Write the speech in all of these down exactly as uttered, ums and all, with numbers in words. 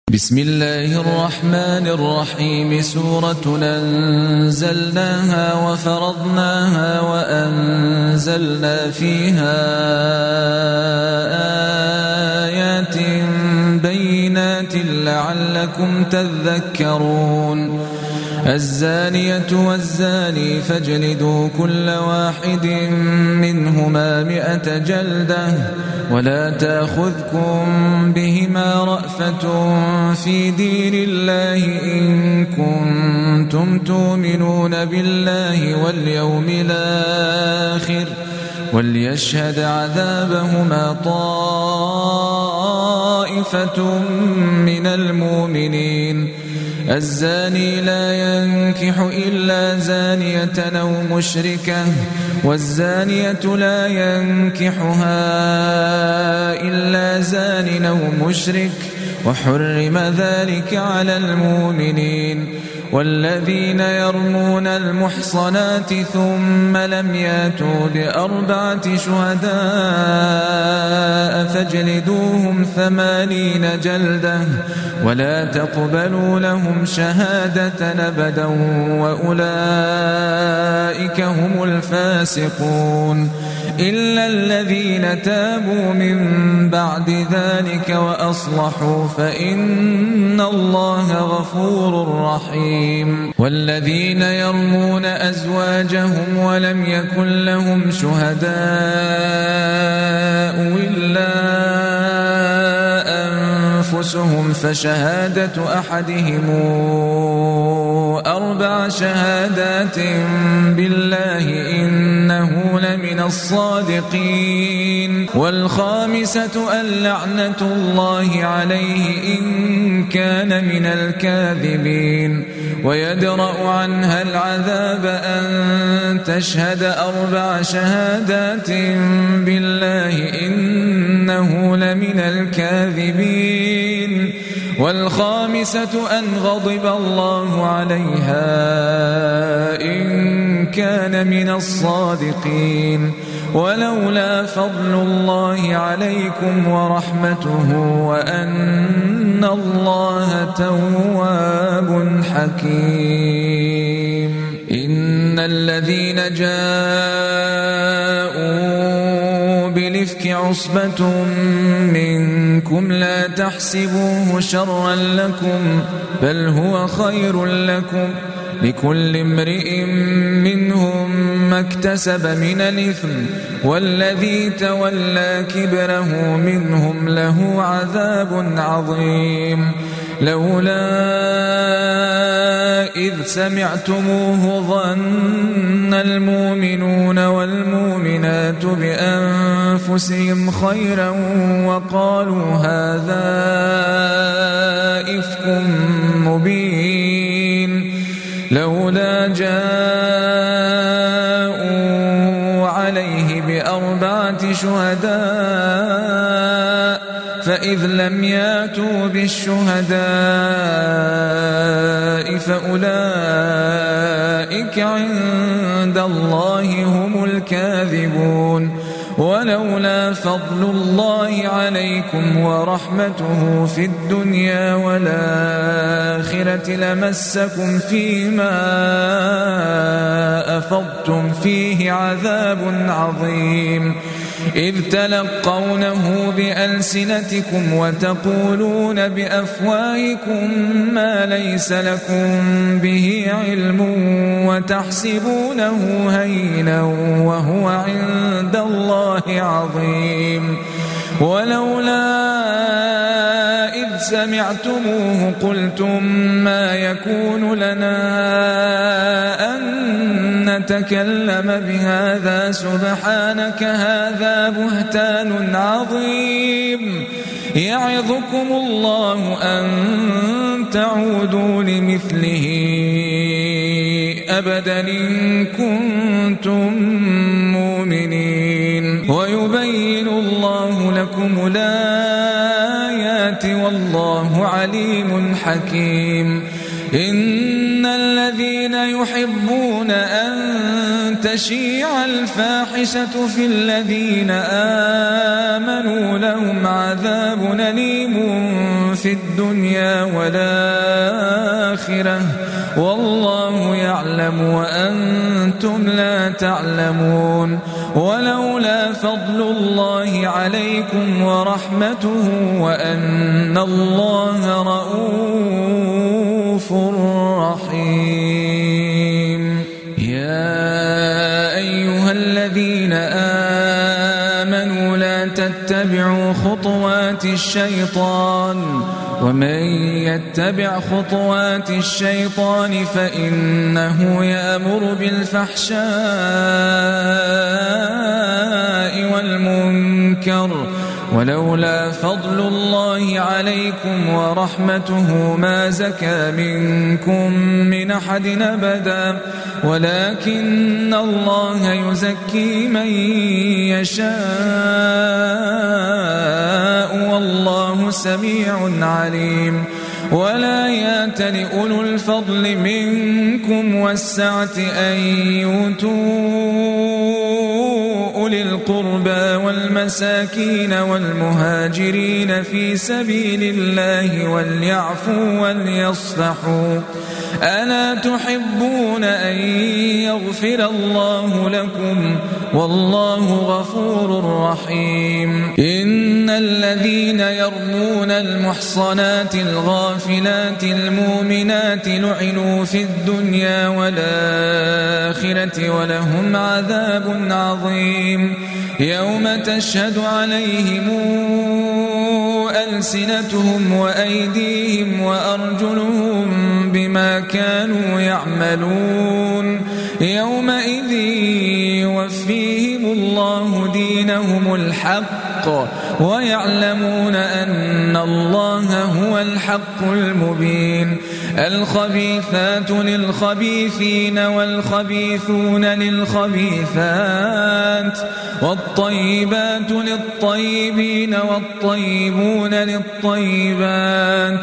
بسم الله الرحمن الرحيم. سورة أنزلناها وفرضناها وأنزلنا فيها آيات بينات لعلكم تذكرون. الزانية والزاني فاجلدوا كل واحد منهما مئة جلدة ولا تأخذكم بهما رأفة في دين الله إن كنتم تؤمنون بالله واليوم الآخر وليشهد عذابهما طائفة من المؤمنين. الزاني لا ينكح إلا زانية أو مشركة والزانية لا ينكحها إلا زان أو مشرك وحرم ذلك على المؤمنين. والذين يرمون المحصنات ثم لم ياتوا بأربعة شهداء فاجلدوهم ثمانين جلدة ولا تقبلوا لهم شهادة أبدا وأولئك هم الفاسقون إلا الذين تابوا من بعد ذلك وأصلحوا فإن الله غفور رحيم. والذين يرمون أزواجهم ولم يكن لهم شهداء إلا أنفسهم فشهادة أحدهم أربع شهادات بالله إنه لمن الصادقين. والخامسة اللعنة الله عليه إن كان من الكاذبين. ويدرأ عنها العذاب أن تشهد أربع شهادات بالله إنه لمن الكاذبين. والخامسة أن غضب الله عليها إن كان من الصادقين. ولولا فضل الله عليكم ورحمته وأن الله تواب حكيم. إن الذين جاءوا بالإفك عصبة منكم لا تحسبوه شرا لكم بل هو خير لكم لكل امرئ منهم ما اكتسب من الإثم والذي تولى كبره منهم له عذاب عظيم. لولا إذ سمعتموه ظن المؤمنون والمؤمنات بأنفسهم خيرا وقالوا هذا إفك مبين. لولا جاءوا عليه بأربعة شهداء فإذ لم ياتوا بالشهداء فأولئك عند الله هم الكاذبون. ولولا فضل الله عليكم ورحمته في الدنيا والآخرة لمسكم فيما أفضتم فيه عذاب عظيم إذ تلقونه بألسنتكم وتقولون بأفواهكم ما ليس لكم به علم وتحسبونه هينا وهو عند الله عظيم. ولولا إذ سمعتموه قلتم ما يكون لنا أن نتكلم بهذا سبحانك هذا بهتان عظيم. يعظكم الله أن تعودوا لمثله أبدا إن كنتم مؤمنين. ويبين الله لكم الآيات والله عليم حكيم. إن إن الذين يحبون أن تشيع الفاحشة في الذين آمنوا لهم عذاب أليم في الدنيا والآخرة والله يعلم وأنتم لا تعلمون. ولولا فضل الله عليكم ورحمته وأن الله رؤوف رحيم. يا أيها الذين آمنوا لا تتبعوا خطوات الشيطان ومن يتبع خطوات الشيطان فإنه يأمر بالفحشاء والمنكر ولولا فضل الله عليكم ورحمته ما زكى منكم من أحد أبدا ولكن الله يزكي من يشاء والله سميع عليم. ولا يأتل أولو الفضل منكم والسعة أن يؤتوا أولي القربى والمساكين والمهاجرين في سبيل الله وليعفوا وليصفحوا ألا تحبون أن يغفر الله لكم والله غفور رحيم. إن الذين يرمون المحصنات الغافلات المؤمنات لعنوا في الدنيا والآخرة ولهم عذاب عظيم. يوم تشهد عليهم ألسنتهم وأيديهم وأرجلهم بما كانوا يعملون يومئذ يوفيهم الله دينهم الحق ويعلمون أن الله هو الحق المبين. الخبيثات للخبيثين والخبيثون للخبيثات والطيبات للطيبين والطيبون للطيبات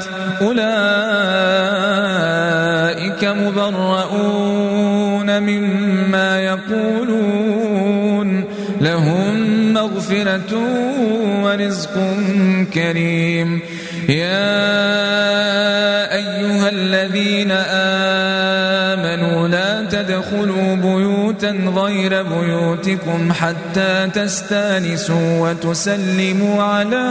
أولئك مبرؤون مما يقولون لهم مغفرة ورزق كريم. يا أيها الذين آمنوا لا تدخلوا بيوتا غير بيوتكم حتى تستانسوا وتسلموا على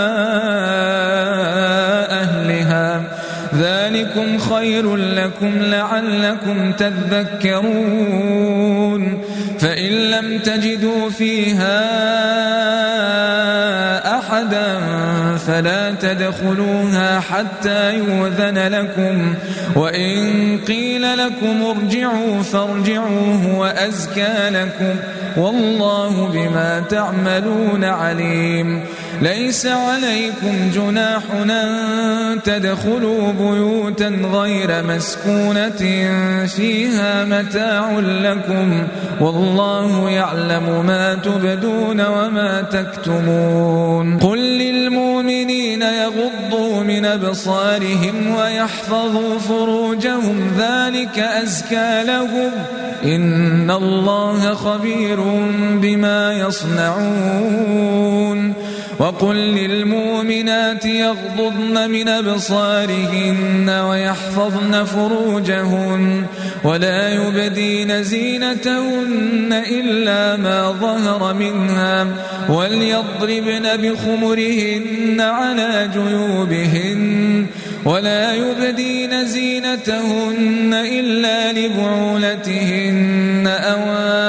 أهلها ذلكم خير لكم لعلكم تذكرون. فإن لم تجدوا فيها أحدا فلا تدخلوها حتى يؤذن لكم وإن قيل لكم ارجعوا فارجعوا هو أزكى لكم والله بما تعملون عليم. ليس عليكم جناح أن تدخلوا بيوتا غير مسكونة فيها متاع لكم والله يعلم ما تبدون وما تكتمون. قل للمؤمنين يغضوا من أبصارهم ويحفظوا فروجهم ذلك أزكى لهم إن الله خبير بما يصنعون. وقل للمؤمنات يغضضن من أبصارهن ويحفظن فروجهن ولا يبدين زينتهن إلا ما ظهر منها وليضربن بخمرهن على جيوبهن ولا يبدين زينتهن إلا لبعولتهن أو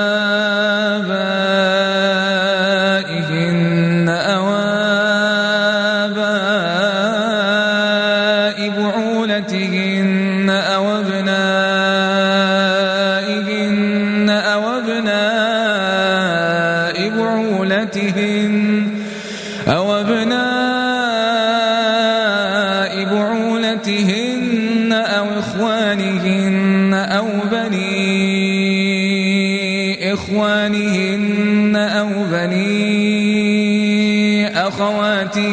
آبائهن أو آباء بعولتهن أو أبنائهن أو أبناء بعولتهن أو أبناء بعولتهن أو إخوانهن أو بني إخوانهن أو بني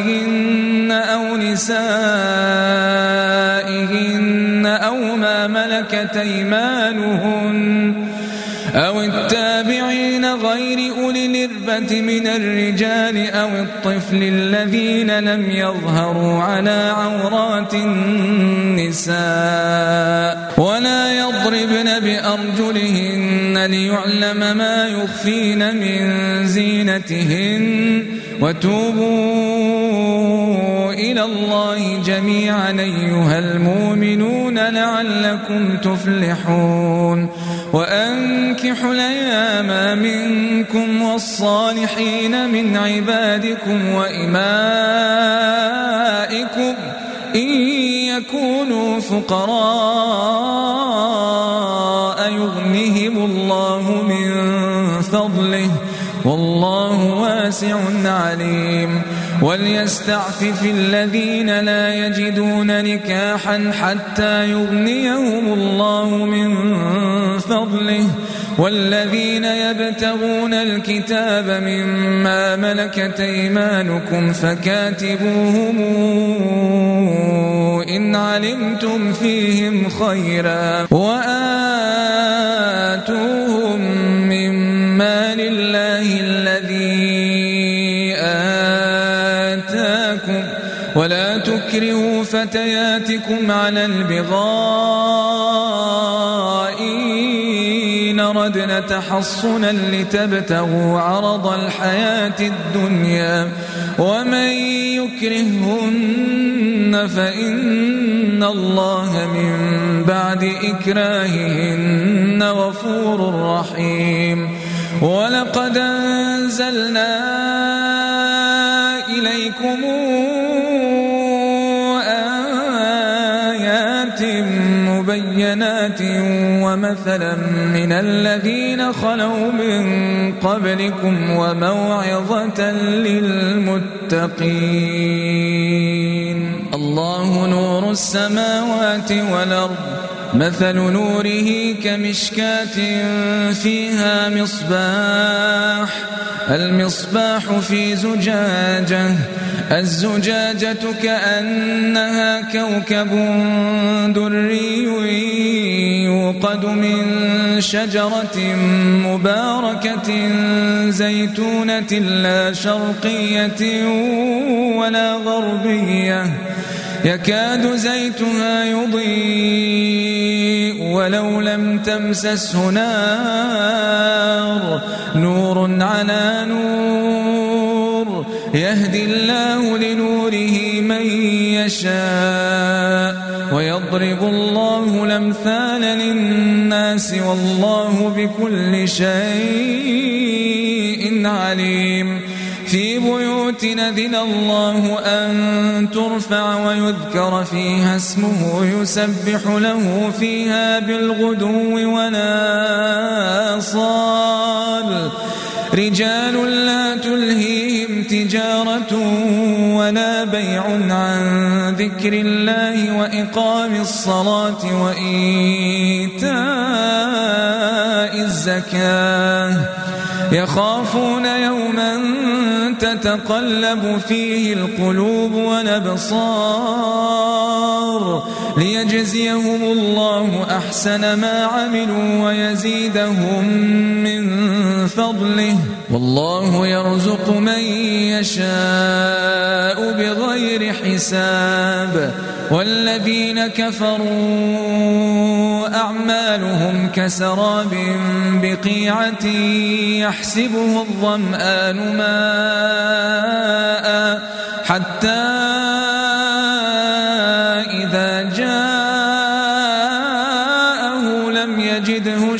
أخواتهن أو نسائهن أو ما ملكت ملكت أيمانهن أو التابعين غير أولي الإربة من الرجال أو الطفل الذين لم يظهروا على عورات النساء ولا يضربن بأرجلهن ليعلم ما يخفين من زينتهن وتوبوا إلى الله جميعا أيها المؤمنون لعلكم تفلحون وأنكحوا الأيام منكم والصالحين من عبادكم وإمائكم إن يكونوا فقراء يغنهم الله من فضله والله واسع عليم وليستعفف الذين لا يجدون نكاحا حتى يغنيهم الله من فضله والذين يبتغون الكتاب مما ملكت أيمانكم فكاتبوهم إن علمتم فيهم خيرا وآتوهم مما لله الذي آتاكم ولا تكرهوا فتياتكم على البغاء إن ردنا تحصنا لتبتغوا عرض الحياة الدنيا ومن يكرهن فإن الله من بعد إكراههن غفور رحيم ولقد أنزلنا إليكم آيات مبينات ومثلا من الذين خلوا من قبلكم وموعظة للمتقين الله نور السماوات والأرض مثل نوره كمشكاة فيها مصباح المصباح في زجاجة الزجاجة كأنها كوكب دري يوقد من شجرة مباركة زيتونة لا شرقية ولا غربية يكاد زيتها يضيء ولو لم تمسسه نار نور على نور يهدي الله لنوره من يشاء ويضرب الله الأمثال للناس والله بكل شيء عليم في بيوت أذن الله أن ترفع ويذكر فيها اسمه يسبح له فيها بالغدو والآصال رجال لا تلهيهم تجارة ولا بيع عن ذكر الله وإقام الصلاة وإيتاء الزكاة يخافون يوما تتقلب فيه القلوب والأبصار ليجزيهم الله أحسن ما عملوا ويزيدهم من فضله والله يرزق من يشاء بغير حساب والذين كفروا أعمالهم كسراب بقيعة يحسبه الظمآن ماء حتى إذا جاءه لم يجده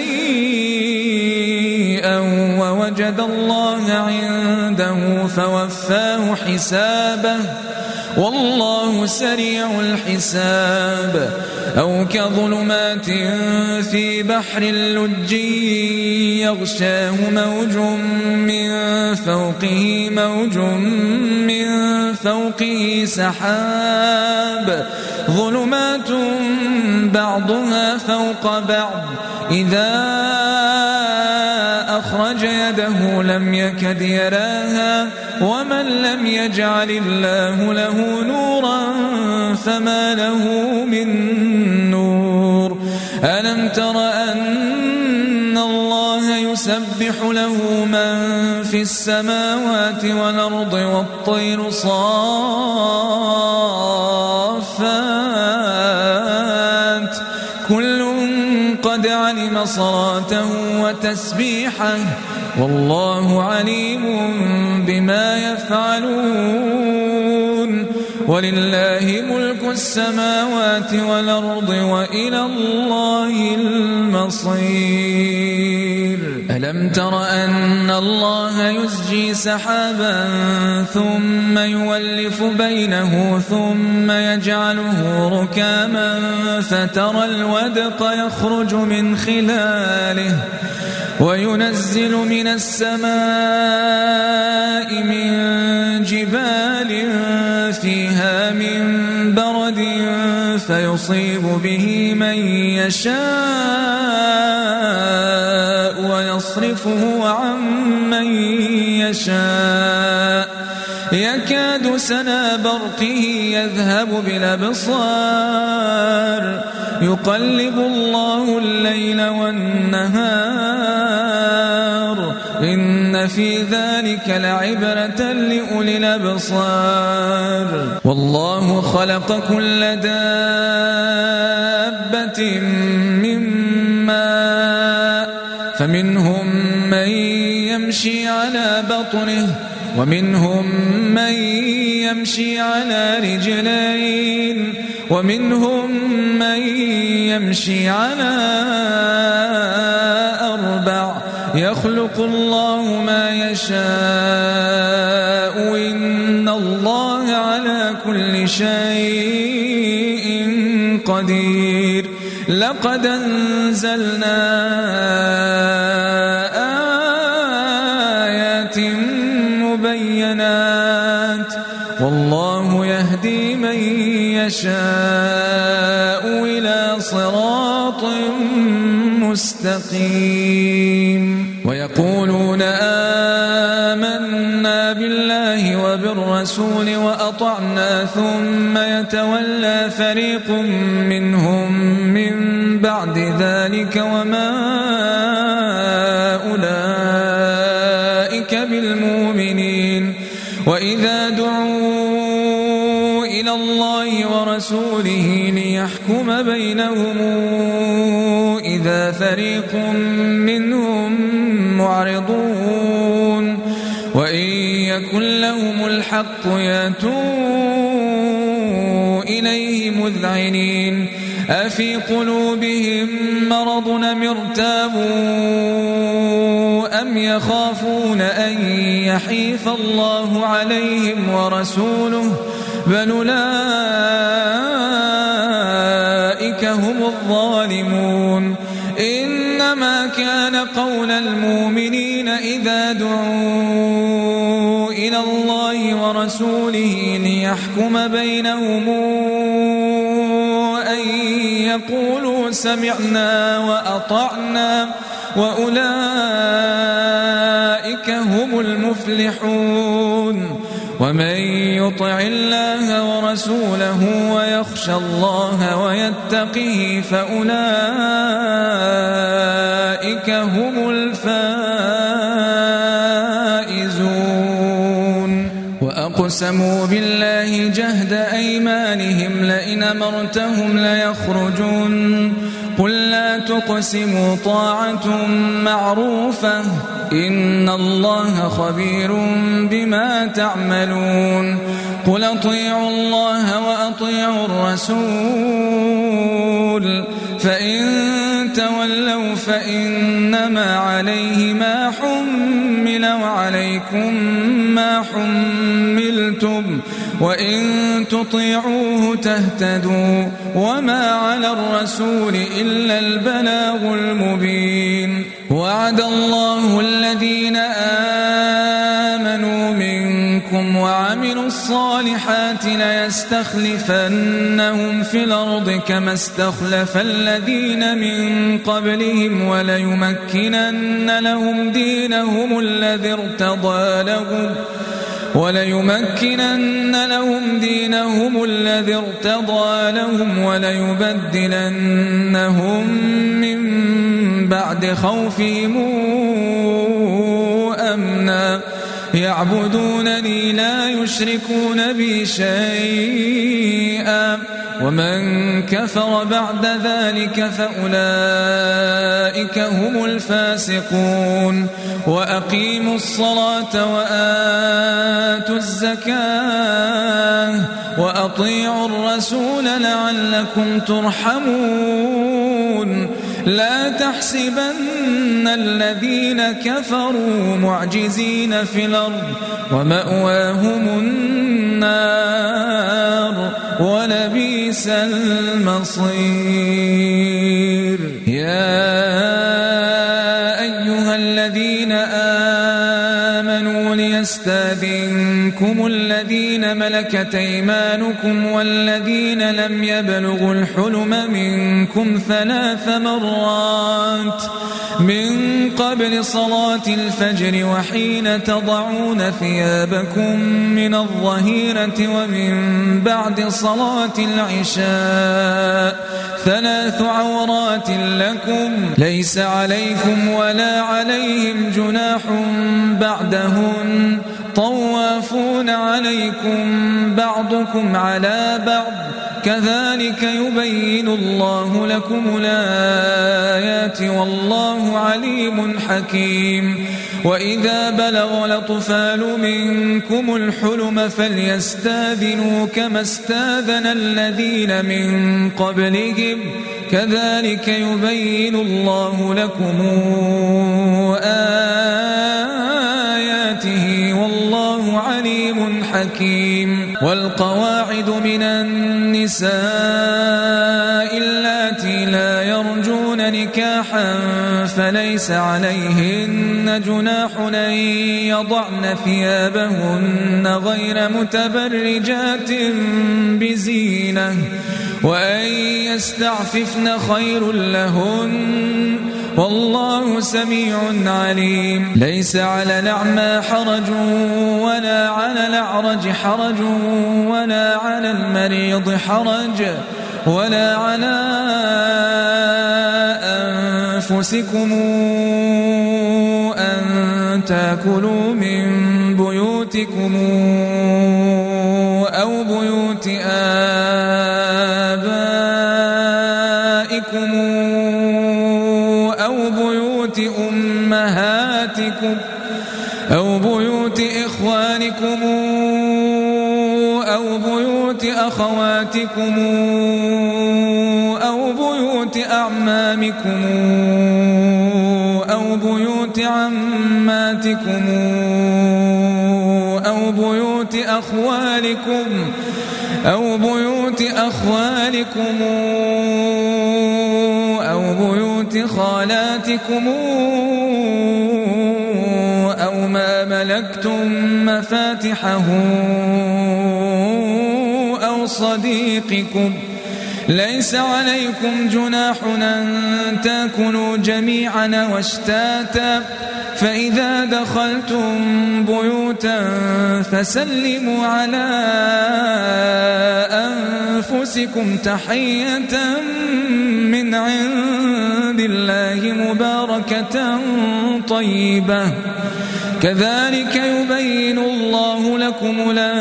شيئا ووجد الله عنده فوفاه حسابه والله سريع الحساب أو كظلمات في بحر اللج يغشاه موج من فوقه موج من فوقه سحاب ظلمات بعضها فوق بعض إذا أخرج يده لم يكد يراها ومن لم يجعل الله له نورا فما له من نور ألم تر أن الله يسبح له من في السماوات والأرض والطير صافات كل قد علم صلاته وتسبيحه والله عليم بما يفعلون ولله ملك السماوات والأرض وإلى الله المصير ألم تر أن الله يزجي سحابا ثم يولف بينه ثم يجعله ركاما فترى الودق يخرج من خلاله وينزل من السماء من جبال فيها من برد فيصيب به من يشاء ويصرفه عن من يشاء يكاد سنا برقه يذهب بالأبصار يقلب الله الليل والنهار إن في ذلك لعبرة لأولي الأبصار والله خلق كل دابة من ماء فمنهم من يمشي على بطنه ومنهم من يمشي على رجلين ومنهم من يمشي على أربع يخلق الله ما يشاء إن الله على كل شيء قدير لقد أنزلنا آيات مبينات والله يهدي من يشاء إلى صراط مستقيم ويقولون آمنا بالله وبالرسول وأطعنا ثم يتولى فريق منهم من بعد ذلك وما أولئك بالمؤمنين وإذا دعوا إلى الله ورسوله ليحكم بينهم إذا فريق منهم معرضون وإن يكن لهم الحق يأتوا إليه مذعنين أفي قلوبهم مرض أم ارتابوا أم يخافون أن يحيف الله عليهم ورسوله بل أولئك هم الظالمون إنما كان قول المؤمنين إذا دعوا إلى الله ورسوله ليحكم بينهم أن يقولوا سمعنا وأطعنا وأولئك هم المفلحون ومن يطع الله ورسوله ويخشى الله ويتقه فأولئك هم الفائزون وأقسموا بالله جهد أيمانهم لئن أمرتهم ليخرجون قل لا تقسموا طاعة معروفة إن الله خبير بما تعملون قل أطيعوا الله وأطيعوا الرسول فإن تولوا فإنما عليه ما حمل وعليكم ما حملتم وإن تطيعوه تهتدوا وما على الرسول إلا البلاغ المبين وعد الله الذين آمنوا منكم وعملوا الصالحات ليستخلفنهم في الأرض كما استخلف الذين من قبلهم وليمكنن لهم دينهم الذي ارتضى لهم وليمكنن لهم دينهم الذي ارتضى لهم وليبدلنهم من بعد خوفهم أمنا يعبدونني لا يشركون بي شيئا ومن كفر بعد ذلك فأولئك هم الفاسقون وأقيموا الصلاة وآتوا الزكاة وأطيعوا الرسول لعلكم ترحمون لا تحسبن الذين كفروا معجزين في الأرض ومأواهم النار ولبئس المصير يا أيها الذين آمنوا ليستأذنكم الذين ملكت أيمانكم والذين لم يبلغوا الحلم منكم ثلاث مرات من قبل صلاة الفجر وحين تضعون ثيابكم من الظهيرة ومن بعد صلاة العشاء ثلاث عورات لكم ليس عليكم ولا عليهم جناح بعدهن طوافون عليكم بعضكم على بعض كذلك يبين الله لكم الآيات والله عليم حكيم وإذا بلغ الأطفال منكم الحلم فليستاذنوا كما استاذن الذين من قبلهم كذلك يبين الله لكم آياته والله عليم حكيم والقواعد من النساء اللاتي لا يرجون نكاحا فليس عليهن جناح أن يضعن ثيابهن غير متبرجات بزينة وأن يستعففن خير لهن والله سميع عليم ليس على الأعمى حرج ولا على الأعرج حرج ولا على المريض حرج ولا على أنفسكم أن تأكلوا من بيوتكم أو بيوت آبائكم أو بيوت أمهاتكم أو بيوت إخوانكم أو بيوت أخواتكم أو بيوت أعمامكم أو بيوت عماتكم أو بيوت أخوالكم أو بيوت أخوالكم أو بيوت خالاتكم أو ما ملكتم مفاتحه أو صديقكم ليس عليكم جناح أن تأكلوا جميعا واشتاتا فإذا دخلتم بيوتا فسلموا على أنفسكم تحية من عند الله مباركة طيبة كذلك يبين الله لكم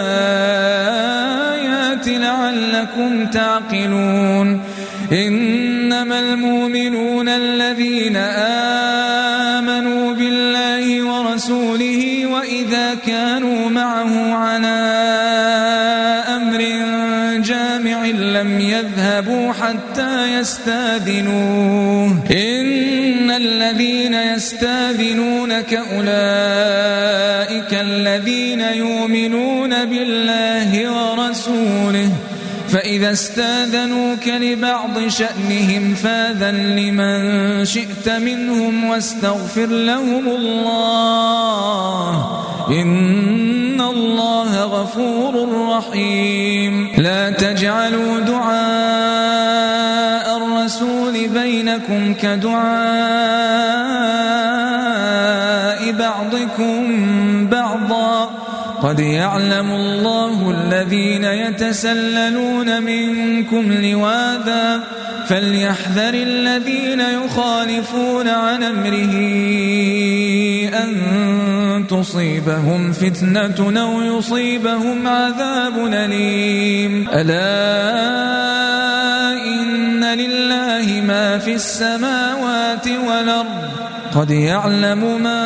الآيات لعلكم تعقلون إنما المؤمنون الذين آمنوا بالله ورسوله وإذا كانوا معه على أمر جامع لم يذهبوا حتى يستاذنوه إن الذين يستاذنونك أولئك الذين يؤمنون بالله ورسوله فإذا استاذنوك لبعض شأنهم فاذن لمن شئت منهم واستغفر لهم الله إن الله غفور رحيم لا تجعلوا دعاء الرسول بينكم كدعاء بعضكم بعضا قد يعلم الله الذين يتسللون منكم لواذا فليحذر الذين يخالفون عن أمره أن تصيبهم فتنة أو يصيبهم عذاب أليم. ألا إن لله ما في السماوات والأرض قد يعلم ما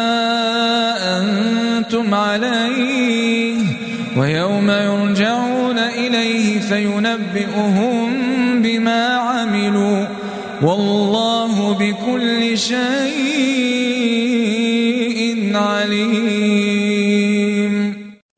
أنتم عليه ويوم يرجعون إليه فينبئهم بما عملوا والله بكل شيء عليم.